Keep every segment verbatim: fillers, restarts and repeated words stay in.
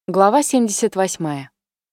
Глава семьдесят восьмая.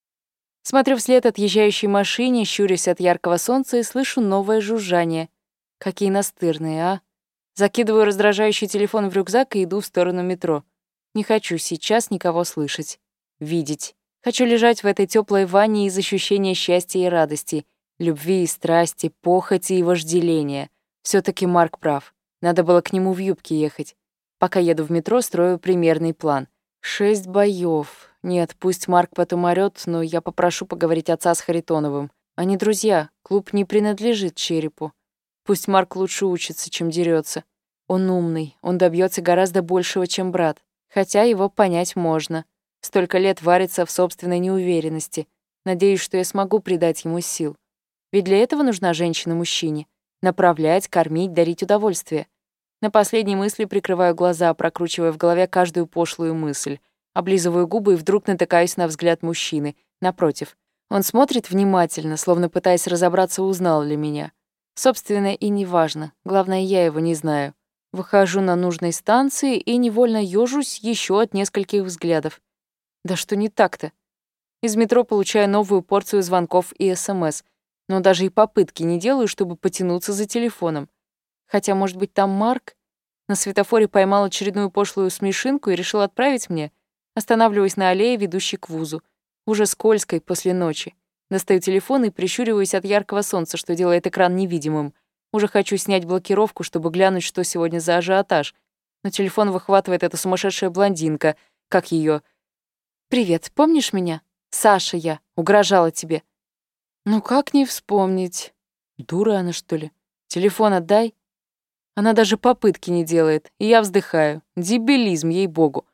Смотрю вслед отъезжающей машине, щурясь от яркого солнца и слышу новое жужжание. Какие настырные, а? Закидываю раздражающий телефон в рюкзак и иду в сторону метро. Не хочу сейчас никого слышать, видеть. Хочу лежать в этой теплой ванне из ощущения счастья и радости, любви и страсти, похоти и вожделения. все таки Марк прав. Надо было к нему в юбке ехать. Пока еду в метро, строю примерный план. Шесть боёв. Нет, пусть Марк потом орёт, но я попрошу поговорить отца с Харитоновым. Они друзья, клуб не принадлежит Черепу. Пусть Марк лучше учится, чем дерётся. Он умный, он добьётся гораздо большего, чем брат. Хотя его понять можно. Столько лет варится в собственной неуверенности. Надеюсь, что я смогу придать ему сил. Ведь для этого нужна женщина мужчине. Направлять, кормить, дарить удовольствие. На последней мысли прикрываю глаза, прокручивая в голове каждую пошлую мысль. Облизываю губы и вдруг натыкаюсь на взгляд мужчины. Напротив. Он смотрит внимательно, словно пытаясь разобраться, узнал ли меня. Собственно, и неважно. Главное, я его не знаю. Выхожу на нужной станции и невольно ёжусь еще от нескольких взглядов. Да что не так-то? Из метро получаю новую порцию звонков и СМС, но даже и попытки не делаю, чтобы потянуться за телефоном. Хотя, может быть, там Марк? На светофоре поймал очередную пошлую смешинку и решил отправить мне. Останавливаюсь на аллее, ведущей к вузу. Уже скользкой после ночи. Достаю телефон и прищуриваюсь от яркого солнца, что делает экран невидимым. Уже хочу снять блокировку, чтобы глянуть, что сегодня за ажиотаж. Но телефон выхватывает эта сумасшедшая блондинка. Как ее? «Привет, помнишь меня? Саша я. Угрожала тебе». Ну как не вспомнить? Дура она, что ли? Телефон отдай. Она даже попытки не делает, и я вздыхаю. Дебилизм, ей-богу.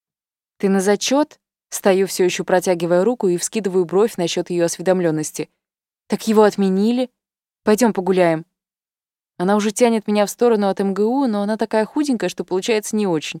«Ты на зачет? Стою, все еще протягивая руку, и вскидываю бровь насчет ее осведомленности. «Так его отменили? Пойдем погуляем». Она уже тянет меня в сторону от МГУ, но она такая худенькая, что получается не очень.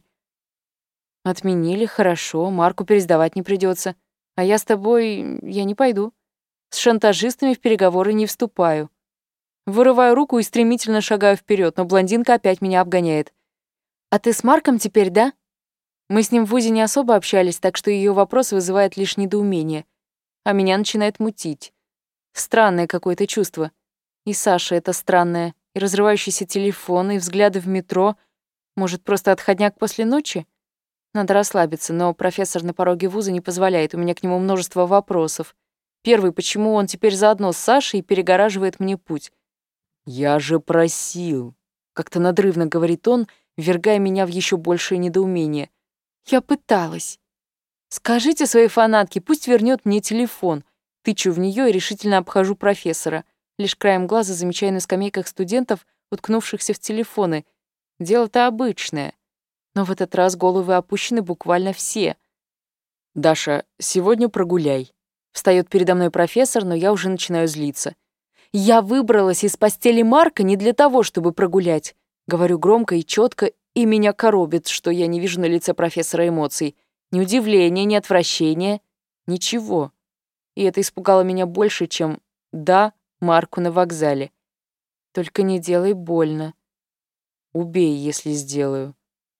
«Отменили, хорошо, Марку пересдавать не придется. А я с тобой... я не пойду. С шантажистами в переговоры не вступаю». Вырываю руку и стремительно шагаю вперед, но блондинка опять меня обгоняет. «А ты с Марком теперь, да?» Мы с ним в вузе не особо общались, так что ее вопрос вызывает лишь недоумение. А меня начинает мутить. Странное какое-то чувство. И Саша это странное, и разрывающийся телефон, и взгляды в метро. Может, просто отходняк после ночи? Надо расслабиться, но профессор на пороге вуза не позволяет, у меня к нему множество вопросов. Первый, почему он теперь заодно с Сашей и перегораживает мне путь? «Я же просил», — как-то надрывно говорит он, ввергая меня в еще большее недоумение. «Я пыталась. Скажите своей фанатке, пусть вернет мне телефон». Тычу в нее и решительно обхожу профессора. Лишь краем глаза замечаю на скамейках студентов, уткнувшихся в телефоны. Дело-то обычное. Но в этот раз головы опущены буквально все. «Даша, сегодня прогуляй». Встает передо мной профессор, но я уже начинаю злиться. «Я выбралась из постели Марка не для того, чтобы прогулять». Говорю громко и четко, и меня коробит, что я не вижу на лице профессора эмоций. Ни удивления, ни отвращения. Ничего. И это испугало меня больше, чем «да» Марку на вокзале. Только не делай больно. Убей, если сделаю.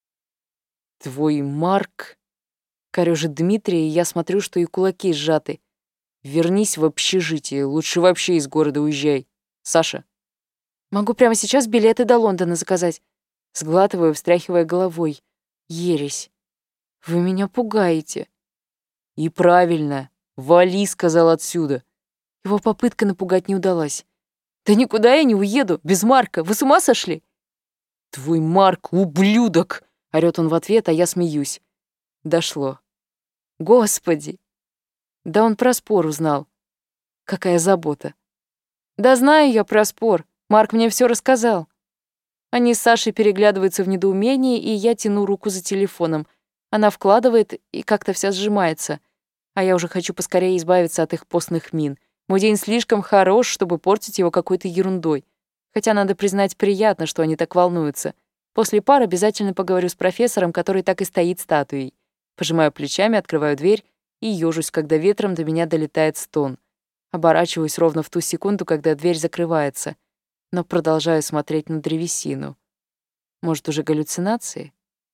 Твой Марк... Корёжит Дмитрия, и я смотрю, что и кулаки сжаты. Вернись в общежитие, лучше вообще из города уезжай. Саша. Могу прямо сейчас билеты до Лондона заказать. Сглатываю, встряхивая головой. Ересь. Вы меня пугаете. И правильно. Вали, сказал, отсюда. Его попытка напугать не удалась. Да никуда я не уеду, без Марка. Вы с ума сошли? Твой Марк — ублюдок, орёт он в ответ, а я смеюсь. Дошло. Господи. Да он про спор узнал. Какая забота. Да знаю я про спор. Марк мне все рассказал. Они с Сашей переглядываются в недоумении, и я тяну руку за телефоном. Она вкладывает и как-то вся сжимается. А я уже хочу поскорее избавиться от их постных мин. Мой день слишком хорош, чтобы портить его какой-то ерундой. Хотя, надо признать, приятно, что они так волнуются. После пар обязательно поговорю с профессором, который так и стоит статуей. Пожимаю плечами, открываю дверь и ёжусь, когда ветром до меня долетает стон. Оборачиваюсь ровно в ту секунду, когда дверь закрывается, но продолжаю смотреть на древесину. Может, уже галлюцинации?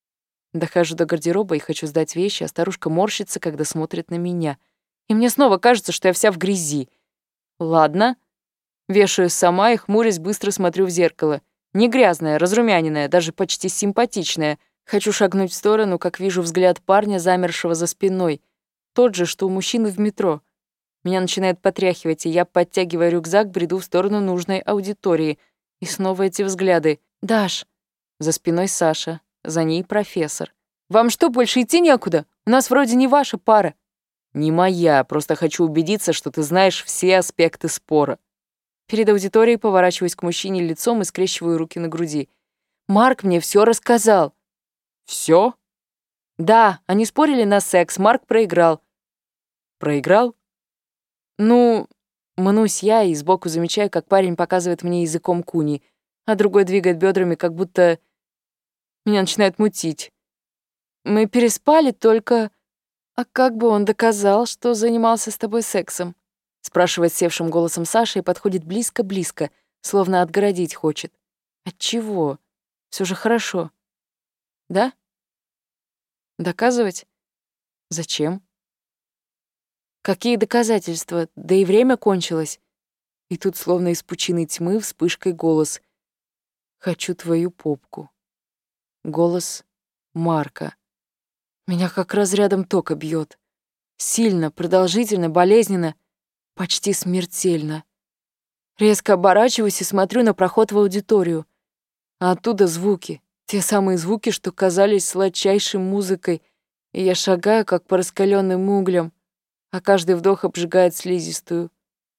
Дохожу до гардероба и хочу сдать вещи, а старушка морщится, когда смотрит на меня. И мне снова кажется, что я вся в грязи. Ладно. Вешаю сама и, хмурясь, быстро смотрю в зеркало. Не грязная, разрумяненная, даже почти симпатичная. Хочу шагнуть в сторону, как вижу взгляд парня, замершего за спиной. Тот же, что у мужчины в метро. Меня начинает потряхивать, и я, подтягивая рюкзак, бреду в сторону нужной аудитории. И снова эти взгляды. «Даш!» За спиной Саша, за ней профессор. «Вам что, больше идти некуда? У нас вроде не ваша пара». «Не моя, просто хочу убедиться, что ты знаешь все аспекты спора». Перед аудиторией поворачиваюсь к мужчине лицом и скрещиваю руки на груди. «Марк мне все рассказал». «Все?» «Да, они спорили на секс, Марк проиграл». «Проиграл?» «Ну...» Мнусь я и сбоку замечаю, как парень показывает мне языком куни, а другой двигает бедрами, как будто меня начинает мутить. «Мы переспали, только...» «А как бы он доказал, что занимался с тобой сексом?» Спрашивает севшим голосом Саша и подходит близко-близко, словно отгородить хочет. От чего? Все же хорошо. Да? Доказывать? Зачем? Какие доказательства? Да и время кончилось. И тут, словно из пучины тьмы, вспышкой голос. «Хочу твою попку». Голос Марка. Меня как разрядом тока бьет. Сильно, продолжительно, болезненно, почти смертельно. Резко оборачиваюсь и смотрю на проход в аудиторию. А оттуда звуки. Те самые звуки, что казались сладчайшей музыкой. И я шагаю, как по раскаленным углям, а каждый вдох обжигает слизистую.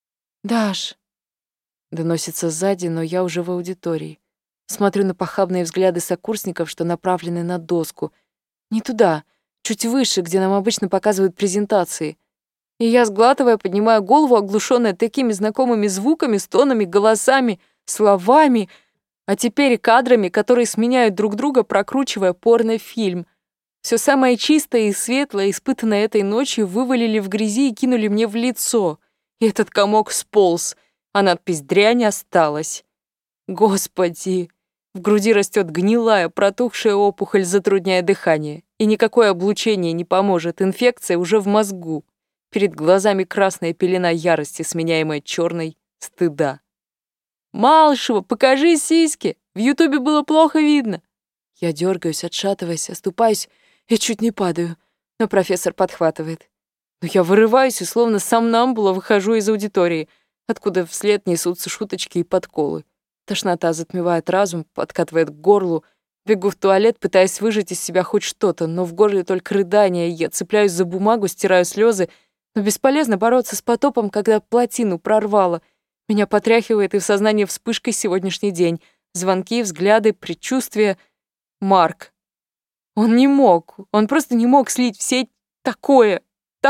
«Даш!» Доносится сзади, но я уже в аудитории. Смотрю на похабные взгляды сокурсников, что направлены на доску. Не туда, чуть выше, где нам обычно показывают презентации. И я, сглатывая, поднимаю голову, оглушенная такими знакомыми звуками, стонами, голосами, словами, а теперь и кадрами, которые сменяют друг друга, прокручивая порнофильм. Все самое чистое и светлое, испытанное этой ночью, вывалили в грязи и кинули мне в лицо. И этот комок сполз, а надпись «Дрянь» осталась. Господи! В груди растет гнилая, протухшая опухоль, затрудняя дыхание. И никакое облучение не поможет, инфекция уже в мозгу. Перед глазами красная пелена ярости, сменяемая черной стыда. «Малышева, покажи сиськи! В Ютубе было плохо видно!» Я дергаюсь, отшатываясь, оступаюсь и чуть не падаю, но профессор подхватывает. Но я вырываюсь и словно сомнамбула выхожу из аудитории, откуда вслед несутся шуточки и подколы. Тошнота затмевает разум, подкатывает к горлу. Бегу в туалет, пытаясь выжать из себя хоть что-то, но в горле только рыдания. Я цепляюсь за бумагу, стираю слезы, но бесполезно бороться с потопом, когда плотину прорвало. Меня потряхивает, и в сознании вспышкой сегодняшний день. Звонки, взгляды, предчувствия. Марк. Он не мог, он просто не мог слить в сеть такое,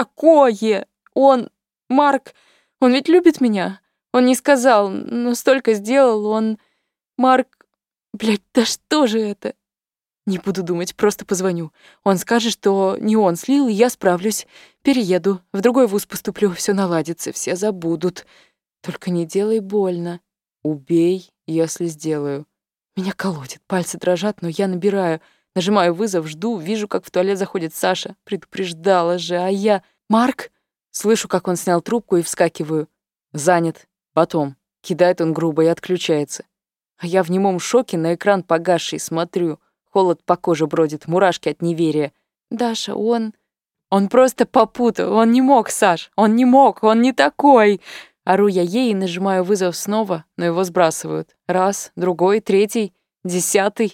такое. Он, Марк, он ведь любит меня. Он не сказал, но столько сделал, он... Марк... Блядь, да что же это? Не буду думать, просто позвоню. Он скажет, что не он слил, и я справлюсь. Перееду, в другой вуз поступлю, все наладится, все забудут. Только не делай больно. Убей, если сделаю. Меня колотит, пальцы дрожат, но я набираю. Нажимаю вызов, жду, вижу, как в туалет заходит Саша. Предупреждала же, а я... «Марк?» Слышу, как он снял трубку, и вскакиваю. «Занят. Потом». Кидает он грубо и отключается. А я в немом шоке на экран погасший смотрю. Холод по коже бродит, мурашки от неверия. «Даша, он...» «Он просто попутал. Он не мог, Саш. Он не мог. Он не такой!» Ору я ей и нажимаю вызов снова, но его сбрасывают. Раз, другой, третий, десятый.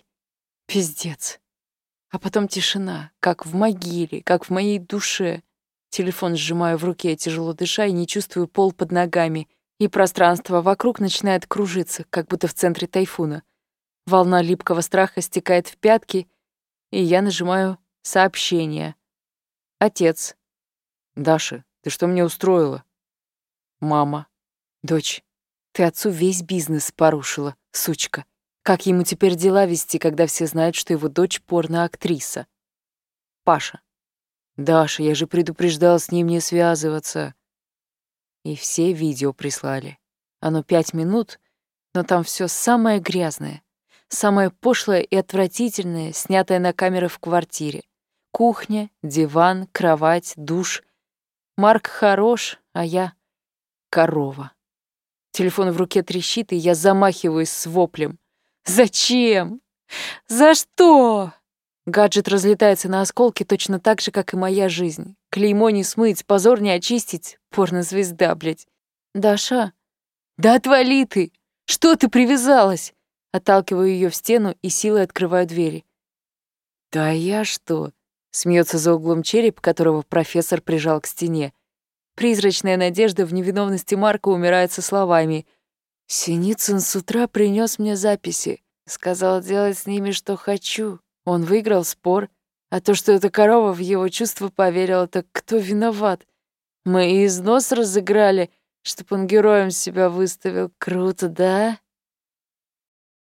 Пиздец. А потом тишина, как в могиле, как в моей душе. Телефон сжимаю в руке, тяжело дыша, и не чувствую пол под ногами. И пространство вокруг начинает кружиться, как будто в центре тайфуна. Волна липкого страха стекает в пятки, и я нажимаю «Сообщение». Отец. «Даша, ты что мне устроила?» Мама. «Дочь, ты отцу весь бизнес порушила, сучка. Как ему теперь дела вести, когда все знают, что его дочь порноактриса?» Паша. «Даша, я же предупреждал с ним не связываться». И все видео прислали. Оно пять минут, но там все самое грязное. Самое пошлое и отвратительное, снятое на камеры в квартире. Кухня, диван, кровать, душ. Марк хорош, а я — корова. Телефон в руке трещит, и я замахиваюсь с воплем. «Зачем? За что?» Гаджет разлетается на осколки точно так же, как и моя жизнь. Клеймо не смыть, позор не очистить. Порнозвезда, блядь. «Даша?» «Да отвали ты! Что ты привязалась?» Отталкиваю ее в стену и силой открываю двери. «Да я что?» — смеется за углом череп, которого профессор прижал к стене. Призрачная надежда в невиновности Марка умирает со словами: «Синицын с утра принес мне записи. Сказал делать с ними, что хочу. Он выиграл спор. А то, что эта корова в его чувства поверила, так кто виноват? Мы и износ разыграли, чтоб он героем себя выставил. Круто, да?»